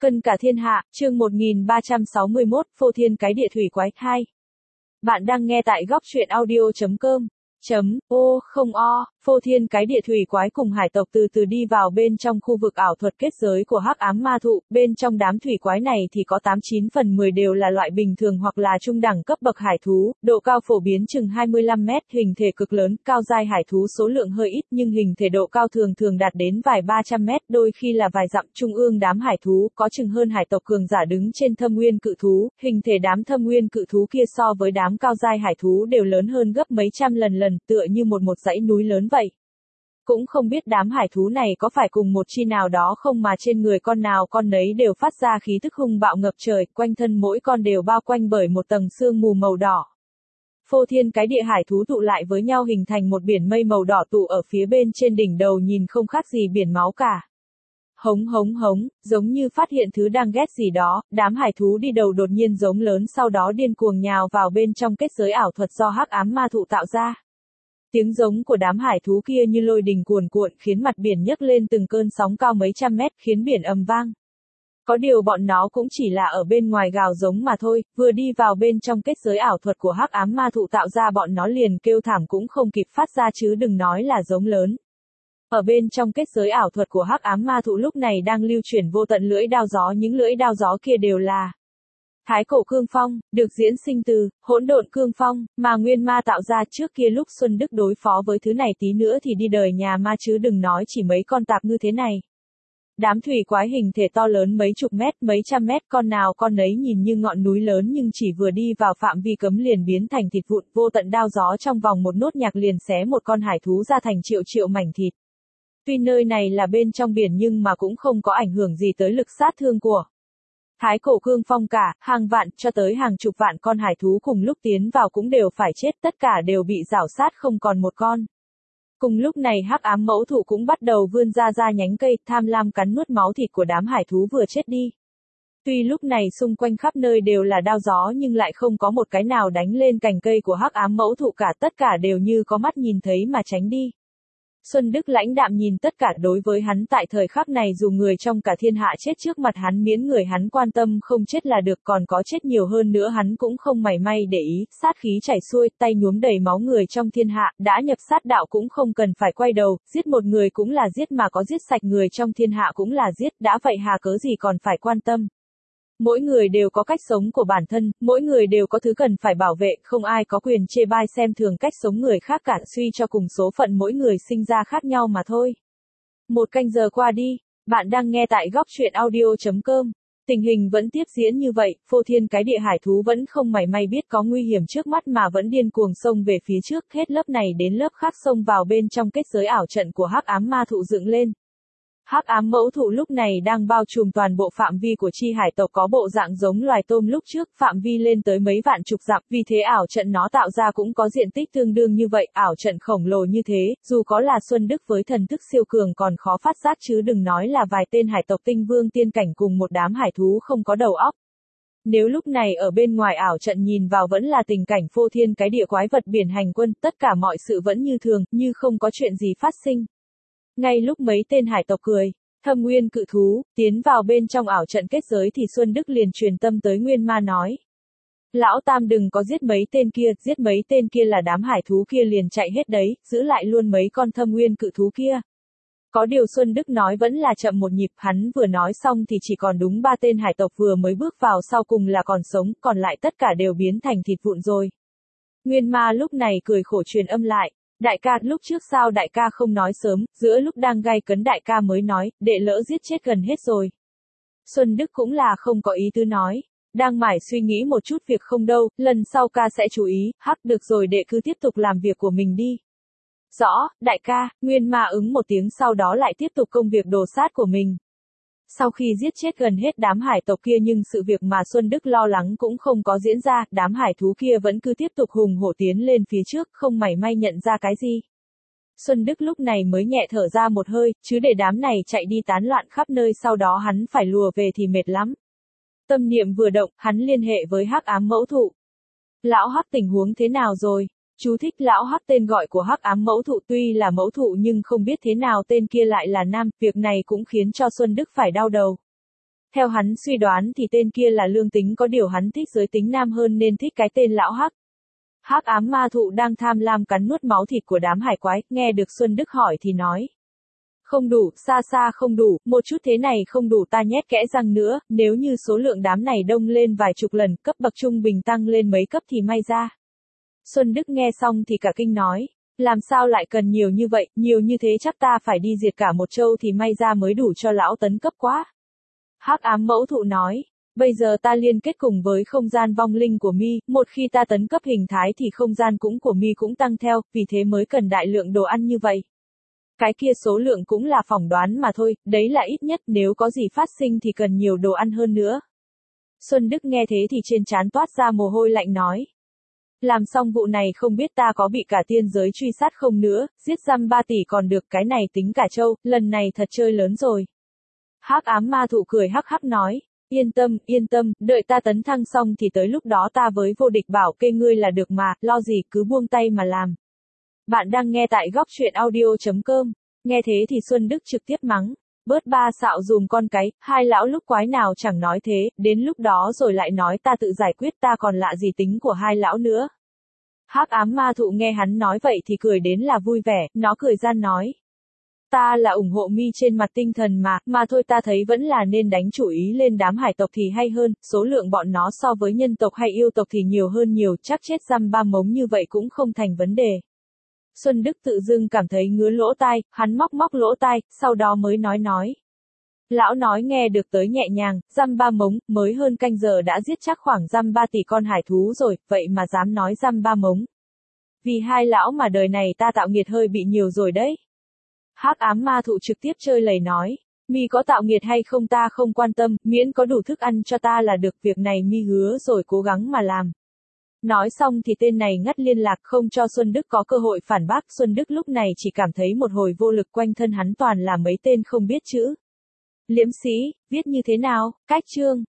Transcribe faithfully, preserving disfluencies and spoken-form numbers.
Cân cả thiên hạ, chương một nghìn ba trăm sáu mươi mốt, phô thiên cái địa thủy quái, hai. Bạn đang nghe tại góc truyện audio chấm com. Chấm, ô, không o, phô thiên cái địa thủy quái cùng hải tộc từ từ đi vào bên trong khu vực ảo thuật kết giới của hắc ám ma thụ, bên trong đám thủy quái này thì có tám chín phần mười đều là loại bình thường hoặc là trung đẳng cấp bậc hải thú, độ cao phổ biến chừng hai mươi lăm mét, hình thể cực lớn, cao giai hải thú số lượng hơi ít nhưng hình thể độ cao thường thường đạt đến vài ba trăm mét, đôi khi là vài dặm. Trung ương đám hải thú, có chừng hơn hải tộc cường giả đứng trên thâm nguyên cự thú, hình thể đám thâm nguyên cự thú kia so với đám cao giai hải thú đều lớn hơn gấp mấy trăm lần lần, tựa như một một dãy núi lớn vậy. Cũng không biết đám hải thú này có phải cùng một chi nào đó không mà trên người con nào con nấy đều phát ra khí tức hung bạo ngập trời, quanh thân mỗi con đều bao quanh bởi một tầng sương mù màu đỏ. Phô thiên cái địa hải thú tụ lại với nhau hình thành một biển mây màu đỏ tụ ở phía bên trên đỉnh đầu, nhìn không khác gì biển máu cả. Hống hống hống, giống như phát hiện thứ đang ghét gì đó, đám hải thú đi đầu đột nhiên giống lớn, sau đó điên cuồng nhào vào bên trong kết giới ảo thuật do hắc ám ma thụ tạo ra. Tiếng giống của đám hải thú kia như lôi đình cuồn cuộn, khiến mặt biển nhấc lên từng cơn sóng cao mấy trăm mét, khiến biển ầm vang. Có điều bọn nó cũng chỉ là ở bên ngoài gào giống mà thôi, vừa đi vào bên trong kết giới ảo thuật của hắc ám ma thụ tạo ra bọn nó liền kêu thảm cũng không kịp phát ra chứ đừng nói là giống lớn. Ở bên trong kết giới ảo thuật của hắc ám ma thụ lúc này đang lưu chuyển vô tận lưỡi đao gió, những lưỡi đao gió kia đều là Thái cổ cương phong, được diễn sinh từ hỗn độn cương phong, mà Nguyên Ma tạo ra trước kia lúc Xuân Đức đối phó với thứ này tí nữa thì đi đời nhà ma chứ đừng nói chỉ mấy con tạp ngư thế này. Đám thủy quái hình thể to lớn mấy chục mét, mấy trăm mét, con nào con nấy nhìn như ngọn núi lớn nhưng chỉ vừa đi vào phạm vi cấm liền biến thành thịt vụn, vô tận đao gió trong vòng một nốt nhạc liền xé một con hải thú ra thành triệu triệu mảnh thịt. Tuy nơi này là bên trong biển nhưng mà cũng không có ảnh hưởng gì tới lực sát thương của Thái cổ cương phong cả, hàng vạn cho tới hàng chục vạn con hải thú cùng lúc tiến vào cũng đều phải chết, tất cả đều bị rảo sát không còn một con. Cùng lúc này hắc ám mẫu thụ cũng bắt đầu vươn ra ra nhánh cây, tham lam cắn nuốt máu thịt của đám hải thú vừa chết đi. Tuy lúc này xung quanh khắp nơi đều là đao gió nhưng lại không có một cái nào đánh lên cành cây của hắc ám mẫu thụ cả, tất cả đều như có mắt nhìn thấy mà tránh đi. Xuân Đức lãnh đạm nhìn tất cả, đối với hắn tại thời khắc này dù người trong cả thiên hạ chết trước mặt hắn miễn người hắn quan tâm không chết là được, còn có chết nhiều hơn nữa hắn cũng không mảy may để ý, sát khí chảy xuôi, tay nhuốm đầy máu người trong thiên hạ, đã nhập sát đạo cũng không cần phải quay đầu, giết một người cũng là giết mà có giết sạch người trong thiên hạ cũng là giết, đã vậy hà cớ gì còn phải quan tâm. Mỗi người đều có cách sống của bản thân, mỗi người đều có thứ cần phải bảo vệ, không ai có quyền chê bai xem thường cách sống người khác cả, suy cho cùng số phận mỗi người sinh ra khác nhau mà thôi. Một canh giờ qua đi, bạn đang nghe tại góc truyện audio chấm com. Tình hình vẫn tiếp diễn như vậy, phô thiên cái địa hải thú vẫn không mảy may biết có nguy hiểm trước mắt mà vẫn điên cuồng xông về phía trước, hết lớp này đến lớp khác xông vào bên trong kết giới ảo trận của hắc ám ma thụ dựng lên. Hắc ám mẫu thụ lúc này đang bao trùm toàn bộ phạm vi của chi hải tộc, có bộ dạng giống loài tôm lúc trước, phạm vi lên tới mấy vạn chục dặm, vì thế ảo trận nó tạo ra cũng có diện tích tương đương như vậy, ảo trận khổng lồ như thế, dù có là Xuân Đức với thần thức siêu cường còn khó phát giác chứ đừng nói là vài tên hải tộc tinh vương tiên cảnh cùng một đám hải thú không có đầu óc. Nếu lúc này ở bên ngoài ảo trận nhìn vào vẫn là tình cảnh phô thiên cái địa quái vật biển hành quân, tất cả mọi sự vẫn như thường, như không có chuyện gì phát sinh. Ngay lúc mấy tên hải tộc cười, thâm nguyên cự thú, tiến vào bên trong ảo trận kết giới thì Xuân Đức liền truyền tâm tới Nguyên Ma nói. Lão Tam đừng có giết mấy tên kia, giết mấy tên kia là đám hải thú kia liền chạy hết đấy, giữ lại luôn mấy con thâm nguyên cự thú kia. Có điều Xuân Đức nói vẫn là chậm một nhịp, hắn vừa nói xong thì chỉ còn đúng ba tên hải tộc vừa mới bước vào sau cùng là còn sống, còn lại tất cả đều biến thành thịt vụn rồi. Nguyên Ma lúc này cười khổ truyền âm lại. Đại ca, lúc trước sao đại ca không nói sớm, giữa lúc đang gay cấn đại ca mới nói, đệ lỡ giết chết gần hết rồi. Xuân Đức cũng là không có ý tứ nói, đang mải suy nghĩ một chút việc không đâu, lần sau ca sẽ chú ý, hắc được rồi đệ cứ tiếp tục làm việc của mình đi. Rõ, đại ca, Nguyên Ma ứng một tiếng sau đó lại tiếp tục công việc đồ sát của mình. Sau khi giết chết gần hết đám hải tộc kia nhưng sự việc mà Xuân Đức lo lắng cũng không có diễn ra, đám hải thú kia vẫn cứ tiếp tục hùng hổ tiến lên phía trước, không mảy may nhận ra cái gì. Xuân Đức lúc này mới nhẹ thở ra một hơi, chứ để đám này chạy đi tán loạn khắp nơi sau đó hắn phải lùa về thì mệt lắm. Tâm niệm vừa động, hắn liên hệ với hắc ám mẫu thụ. Lão hắc tình huống thế nào rồi? Chú thích lão hắc tên gọi của hắc ám mẫu thụ tuy là mẫu thụ nhưng không biết thế nào tên kia lại là nam, việc này cũng khiến cho Xuân Đức phải đau đầu. Theo hắn suy đoán thì tên kia là lương tính, có điều hắn thích giới tính nam hơn nên thích cái tên lão Hắc. Hắc ám ma thụ đang tham lam cắn nuốt máu thịt của đám hải quái, nghe được Xuân Đức hỏi thì nói. Không đủ, xa xa không đủ, một chút thế này không đủ, ta nhét kẽ răng nữa, nếu như số lượng đám này đông lên vài chục lần, cấp bậc trung bình tăng lên mấy cấp thì may ra. Xuân Đức nghe xong thì cả kinh nói. Làm sao lại cần nhiều như vậy, nhiều như thế chắc ta phải đi diệt cả một châu thì may ra mới đủ cho lão tấn cấp quá. Hắc ám mẫu thụ nói. Bây giờ ta liên kết cùng với không gian vong linh của mi, một khi ta tấn cấp hình thái thì không gian cũng của mi cũng tăng theo, vì thế mới cần đại lượng đồ ăn như vậy. Cái kia số lượng cũng là phỏng đoán mà thôi, đấy là ít nhất, nếu có gì phát sinh thì cần nhiều đồ ăn hơn nữa. Xuân Đức nghe thế thì trên trán toát ra mồ hôi lạnh nói. Làm xong vụ này không biết ta có bị cả tiên giới truy sát không nữa, giết dăm ba tỷ còn được, cái này tính cả châu, lần này thật chơi lớn rồi. Hắc ám ma thụ cười hắc hắc nói. Yên tâm, yên tâm, đợi ta tấn thăng xong thì tới lúc đó ta với vô địch bảo kê ngươi là được mà, lo gì cứ buông tay mà làm. Bạn đang nghe tại góc truyện audio chấm com. Nghe thế thì Xuân Đức trực tiếp mắng. Bớt ba xạo dùm con cái, hai lão lúc quái nào chẳng nói thế, đến lúc đó rồi lại nói ta tự giải quyết, ta còn lạ gì tính của hai lão nữa. Hắc ám ma thụ nghe hắn nói vậy thì cười đến là vui vẻ, nó cười gian nói. Ta là ủng hộ mi trên mặt tinh thần mà, mà thôi ta thấy vẫn là nên đánh chủ ý lên đám hải tộc thì hay hơn, số lượng bọn nó so với nhân tộc hay yêu tộc thì nhiều hơn nhiều, chắc chết dăm ba mống như vậy cũng không thành vấn đề. Xuân Đức tự dưng cảm thấy ngứa lỗ tai, hắn móc móc lỗ tai, sau đó mới nói nói. Lão nói nghe được tới nhẹ nhàng, dăm ba mống, mới hơn canh giờ đã giết chắc khoảng dăm ba tỷ con hải thú rồi, vậy mà dám nói dăm ba mống. Vì hai lão mà đời này ta tạo nghiệt hơi bị nhiều rồi đấy. Hắc ám ma thụ trực tiếp chơi lầy nói. Mi có tạo nghiệt hay không ta không quan tâm, miễn có đủ thức ăn cho ta là được, việc này mi hứa rồi cố gắng mà làm. Nói xong thì tên này ngắt liên lạc không cho Xuân Đức có cơ hội phản bác. Xuân Đức lúc này chỉ cảm thấy một hồi vô lực, quanh thân hắn toàn là mấy tên không biết chữ. Liễm sĩ, viết như thế nào, cách chương.